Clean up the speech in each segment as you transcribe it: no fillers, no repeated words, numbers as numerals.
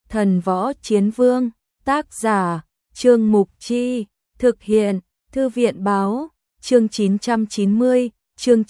Thần võ chiến vương, tác giả, Trương Mục Chi, thực hiện, Thư viện báo, chương 990, chương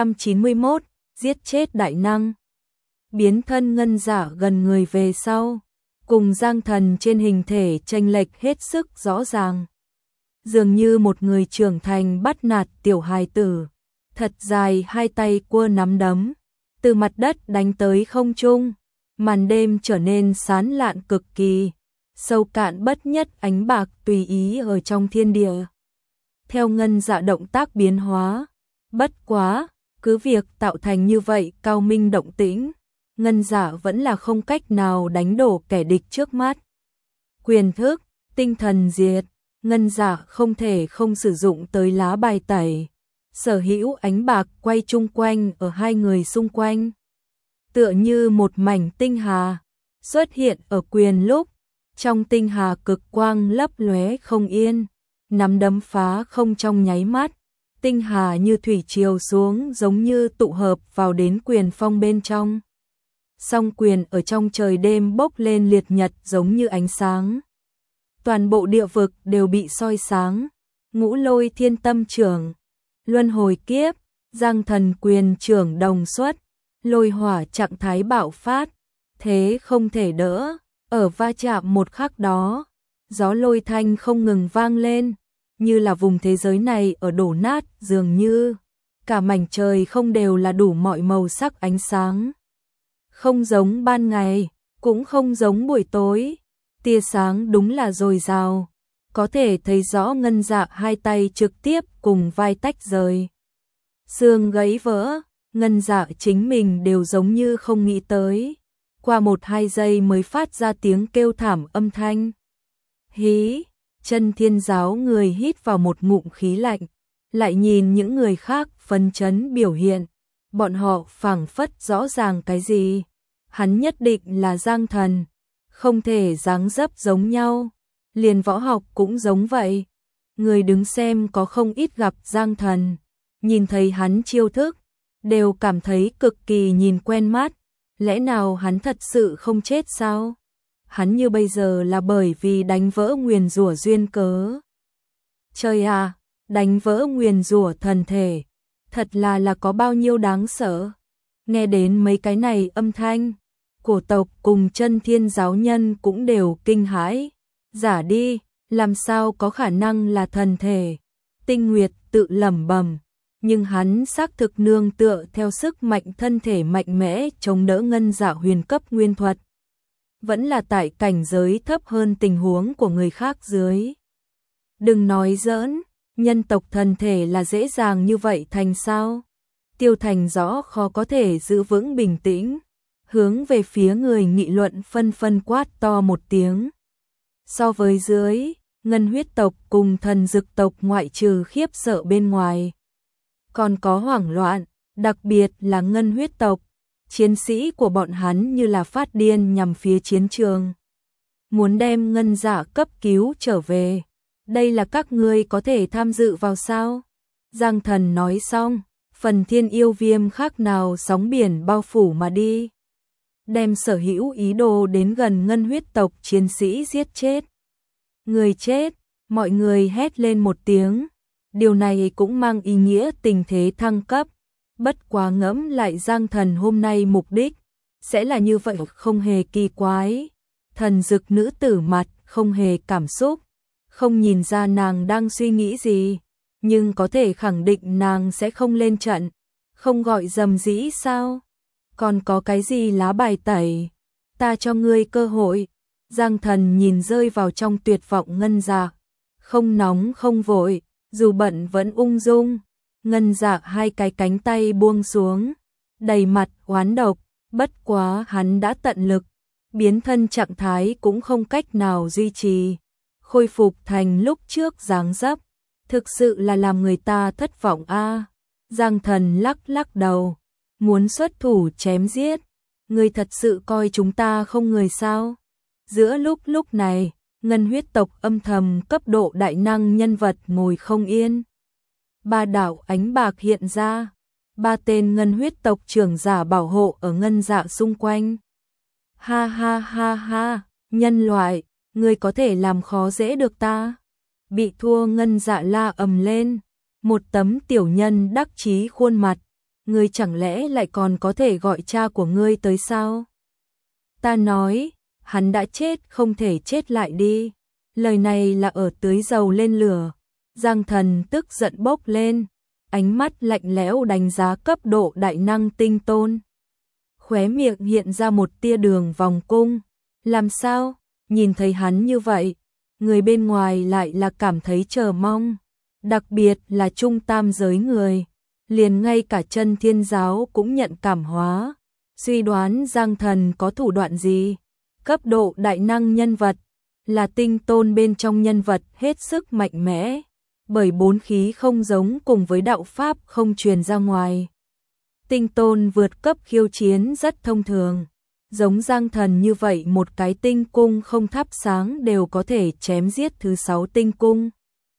991, giết chết đại năng. Biến thân ngân giả gần người về sau, cùng Giang Thần trên hình thể chênh lệch hết sức rõ ràng. Dường như một người trưởng thành bắt nạt tiểu hài tử, thật dài hai tay cua nắm đấm, từ mặt đất đánh tới không trung. Màn đêm trở nên sáng lạn cực kỳ, sâu cạn bất nhất ánh bạc tùy ý ở trong thiên địa. Theo ngân dạ động tác biến hóa, bất quá, cứ việc tạo thành như vậy cao minh động tĩnh, ngân dạ vẫn là không cách nào đánh đổ kẻ địch trước mắt. Quyền thức, tinh thần diệt, ngân dạ không thể không sử dụng tới lá bài tẩy. Sở hữu ánh bạc quay chung quanh ở hai người xung quanh. Tựa như một mảnh tinh hà xuất hiện ở quyền lúc, trong tinh hà cực quang lấp lóe không yên, nắm đấm phá không trong nháy mắt, tinh hà như thủy triều xuống giống như tụ hợp vào đến quyền phong bên trong. Song quyền ở trong trời đêm bốc lên liệt nhật giống như ánh sáng. Toàn bộ địa vực đều bị soi sáng, ngũ lôi thiên tâm trưởng, luân hồi kiếp, Giang Thần quyền trưởng đồng xuất. Lôi hỏa trạng thái bạo phát, thế không thể đỡ, ở va chạm một khắc đó, gió lôi thanh không ngừng vang lên, như là vùng thế giới này ở đổ nát, dường như cả mảnh trời không đều là đủ mọi màu sắc ánh sáng. Không giống ban ngày, cũng không giống buổi tối, tia sáng đúng là dồi dào, có thể thấy rõ ngân dạ hai tay trực tiếp cùng vai tách rời. Xương gãy vỡ. Ngân dạ chính mình đều giống như không nghĩ tới, qua 1-2 giây mới phát ra tiếng kêu thảm âm thanh. Hí, Chân Thiên giáo người hít vào một ngụm khí lạnh, lại nhìn những người khác phấn chấn biểu hiện, bọn họ phảng phất rõ ràng cái gì, hắn nhất định là Giang Thần, không thể dáng dấp giống nhau, liền võ học cũng giống vậy. Người đứng xem có không ít gặp Giang Thần, nhìn thấy hắn chiêu thức, đều cảm thấy cực kỳ nhìn quen mắt, lẽ nào hắn thật sự không chết sao? Hắn như bây giờ là bởi vì đánh vỡ nguyền rủa duyên cớ. Trời à, đánh vỡ nguyền rủa thần thể, thật là có bao nhiêu đáng sợ. Nghe đến mấy cái này âm thanh, cổ tộc cùng Chân Thiên giáo nhân cũng đều kinh hãi. Giả đi, làm sao có khả năng là thần thể? Tinh Nguyệt tự lẩm bẩm. Nhưng hắn xác thực nương tựa theo sức mạnh thân thể mạnh mẽ chống đỡ ngân dạ huyền cấp nguyên thuật. Vẫn là tại cảnh giới thấp hơn tình huống của người khác dưới. Đừng nói giỡn, nhân tộc thần thể là dễ dàng như vậy thành sao? Tiêu Thành rõ khó có thể giữ vững bình tĩnh, hướng về phía người nghị luận phân phân quát to một tiếng. So với dưới, ngân huyết tộc cùng thần dực tộc ngoại trừ khiếp sợ bên ngoài, còn có hoảng loạn, đặc biệt là ngân huyết tộc, chiến sĩ của bọn hắn như là phát điên nhằm phía chiến trường, muốn đem ngân dạ cấp cứu trở về. Đây là các ngươi có thể tham dự vào sao? Giang Thần nói xong, phần thiên yêu viêm khác nào sóng biển bao phủ mà đi, đem sở hữu ý đồ đến gần ngân huyết tộc chiến sĩ giết chết. Người chết, mọi người hét lên một tiếng. Điều này cũng mang ý nghĩa tình thế thăng cấp, bất quá ngẫm lại Giang Thần hôm nay mục đích, sẽ là như vậy không hề kỳ quái. Thần dực nữ tử mặt không hề cảm xúc, không nhìn ra nàng đang suy nghĩ gì, nhưng có thể khẳng định nàng sẽ không lên trận, không gọi dầm dĩ sao? Còn có cái gì lá bài tẩy? Ta cho ngươi cơ hội. Giang Thần nhìn rơi vào trong tuyệt vọng ngân dạ, không nóng không vội. Dù bận vẫn ung dung, ngân dạ hai cái cánh tay buông xuống, đầy mặt oán độc, bất quá hắn đã tận lực, biến thân trạng thái cũng không cách nào duy trì, khôi phục thành lúc trước dáng dấp, thực sự là làm người ta thất vọng a. Giang Thần lắc lắc đầu, muốn xuất thủ chém giết, ngươi thật sự coi chúng ta không người sao? Giữa lúc này, ngân huyết tộc âm thầm cấp độ đại năng nhân vật ngồi không yên. 3 đạo ánh bạc hiện ra, 3 tên ngân huyết tộc trưởng giả bảo hộ ở ngân dạ xung quanh. Ha ha ha ha, Nhân loại, ngươi có thể làm khó dễ được ta? Bị thua Ngân Dạ la ầm lên, một tấm tiểu nhân đắc chí khuôn mặt, ngươi chẳng lẽ lại còn có thể gọi cha của ngươi tới sao? Ta nói, hắn đã chết không thể chết lại đi. Lời này là ở tưới dầu lên lửa. Giang Thần tức giận bốc lên, ánh mắt lạnh lẽo đánh giá cấp độ đại năng tinh tôn. Khóe miệng hiện ra một tia đường vòng cung. Làm sao? Nhìn thấy hắn như vậy, người bên ngoài lại là cảm thấy chờ mong. Đặc biệt là trung tam giới người, liền ngay cả chân thiên giáo cũng nhận cảm hóa. Suy đoán Giang Thần có thủ đoạn gì? Cấp độ đại năng nhân vật, là tinh tôn bên trong nhân vật hết sức mạnh mẽ, bởi bốn khí không giống cùng với đạo pháp không truyền ra ngoài. Tinh tôn vượt cấp khiêu chiến rất thông thường, giống Giang Thần như vậy một cái tinh cung không thắp sáng đều có thể chém giết thứ 6 tinh cung.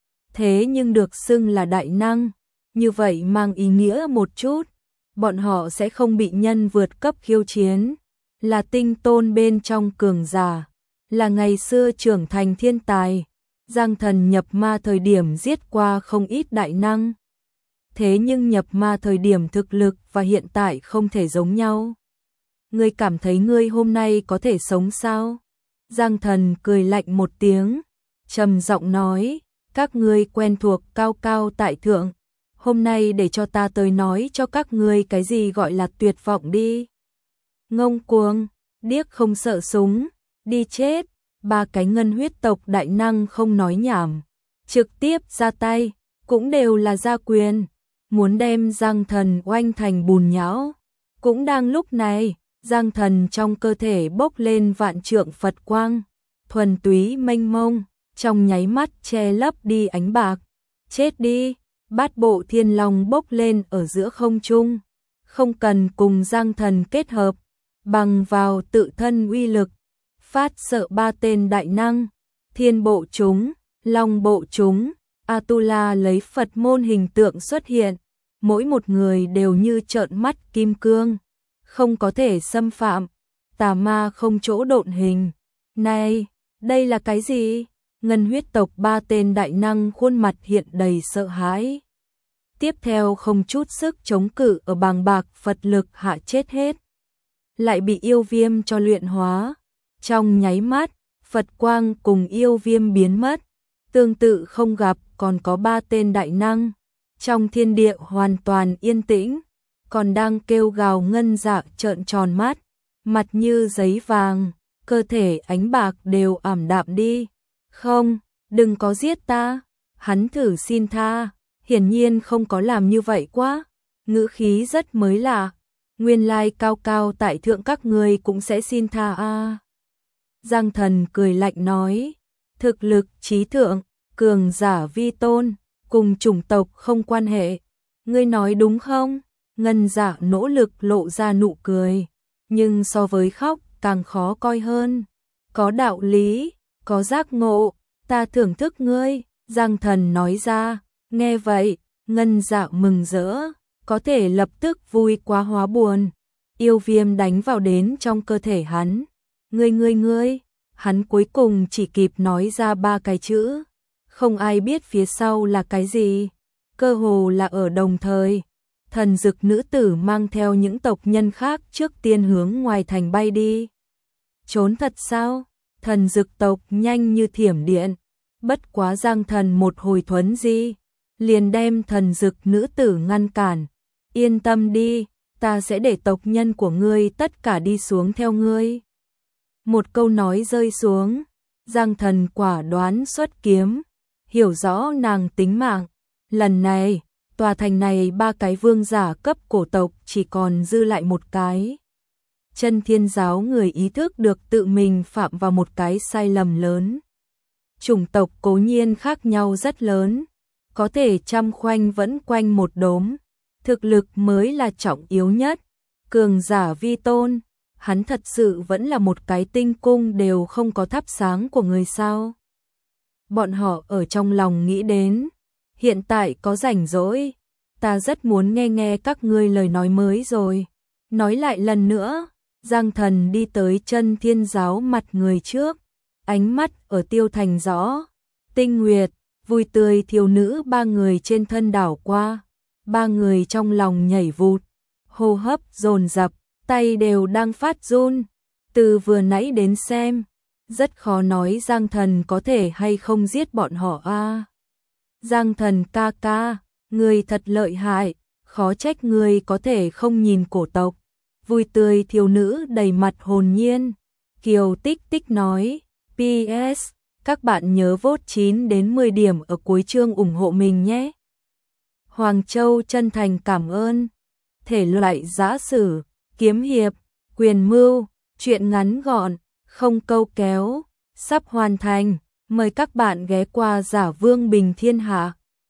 Thế nhưng được xưng là đại năng, như vậy mang ý nghĩa một chút, bọn họ sẽ không bị nhân vượt cấp khiêu chiến, là tinh tôn bên trong cường giả, là ngày xưa trưởng thành thiên tài. Giang Thần nhập ma thời điểm giết qua không ít đại năng. Thế nhưng nhập ma thời điểm thực lực và hiện tại không thể giống nhau. Ngươi cảm thấy ngươi hôm nay có thể sống sao? Giang Thần cười lạnh một tiếng, trầm giọng nói, các ngươi quen thuộc cao cao tại thượng, hôm nay để cho ta tới nói cho các ngươi cái gì gọi là tuyệt vọng đi. Ngông cuồng, điếc không sợ súng, đi chết. Ba cái ngân huyết tộc đại năng không nói nhảm, trực tiếp ra tay, cũng đều là ra quyền, muốn đem Giang Thần oanh thành bùn nhão. Cũng đang lúc này, Giang Thần trong cơ thể bốc lên vạn trượng Phật quang, thuần túy mênh mông, trong nháy mắt che lấp đi ánh bạc. Chết đi, bát bộ thiên long bốc lên ở giữa không trung, không cần cùng Giang Thần kết hợp, bằng vào tự thân uy lực, phát sợ ba tên đại năng, thiên bộ chúng, long bộ chúng, Atula lấy Phật môn hình tượng xuất hiện, mỗi một người đều như trợn mắt kim cương, không có thể xâm phạm, tà ma không chỗ độn hình. Này, đây là cái gì? Ngân huyết tộc ba tên đại năng khuôn mặt hiện đầy sợ hãi. Tiếp theo không chút sức chống cự ở bàng bạc Phật lực hạ chết hết. Lại bị yêu viêm cho luyện hóa. Trong nháy mắt, Phật quang cùng yêu viêm biến mất. Tương tự không gặp còn có ba tên đại năng. Trong thiên địa hoàn toàn yên tĩnh, còn đang kêu gào Ngân Dạ trợn tròn mắt, mặt như giấy vàng, cơ thể ánh bạc đều ảm đạm đi. Không, đừng có giết ta, hắn thử xin tha, hiển nhiên không có làm như vậy quá, ngữ khí rất mới lạ, nguyên lai cao cao tại thượng các người cũng sẽ xin tha a. Giang Thần cười lạnh nói, thực lực trí thượng, cường giả vi tôn, cùng chủng tộc không quan hệ, ngươi nói đúng không? Ngân Dạ nỗ lực lộ ra nụ cười, nhưng so với khóc càng khó coi hơn. Có đạo lý, có giác ngộ, ta thưởng thức ngươi, Giang Thần nói ra. Nghe vậy, Ngân Dạ mừng rỡ, có thể lập tức vui quá hóa buồn. Yêu viêm đánh vào đến trong cơ thể hắn. Ngươi, hắn cuối cùng chỉ kịp nói ra ba cái chữ. Không ai biết phía sau là cái gì. Cơ hồ là ở đồng thời, thần dực nữ tử mang theo những tộc nhân khác trước tiên hướng ngoài thành bay đi. Trốn thật sao? Thần dực tộc nhanh như thiểm điện. Bất quá Giang Thần một hồi thuấn di, liền đem thần dực nữ tử ngăn cản. Yên tâm đi, ta sẽ để tộc nhân của ngươi tất cả đi xuống theo ngươi. Một câu nói rơi xuống, Giang Thần quả đoán xuất kiếm, hiểu rõ nàng tính mạng. Lần này, tòa thành này ba cái vương giả cấp cổ tộc chỉ còn dư lại một cái. Chân thiên giáo người ý thức được tự mình phạm vào một cái sai lầm lớn. Chủng tộc cố nhiên khác nhau rất lớn, có thể trăm khoanh vẫn quanh một đốm, thực lực mới là trọng yếu nhất. Cường giả vi tôn, hắn thật sự vẫn là một cái tinh cung đều không có thắp sáng của người sao. Bọn họ ở trong lòng nghĩ đến, hiện tại có rảnh rỗi, ta rất muốn nghe các ngươi lời nói mới rồi. Nói lại lần nữa, Giang Thần đi tới chân thiên giáo mặt người trước, ánh mắt ở Tiêu Thành rõ. Tinh nguyệt, vui tươi thiếu nữ ba người trên thân đảo qua. Ba người trong lòng nhảy vụt, hô hấp dồn dập, tay đều đang phát run. Từ vừa nãy đến xem, rất khó nói Giang Thần có thể hay không giết bọn họ a. Giang Thần ca ca, người thật lợi hại, khó trách người có thể không nhìn cổ tộc. Vui tươi thiếu nữ đầy mặt hồn nhiên. Kiều Tích Tích nói, PS, các bạn nhớ vote 9 đến 10 điểm ở cuối chương ủng hộ mình nhé. Hoàng Châu chân thành cảm ơn. Thể loại giã sử, kiếm hiệp, quyền mưu, truyện ngắn gọn, không câu kéo, sắp hoàn thành. Mời các bạn ghé qua Giả Vương Bình Thiên Hạ.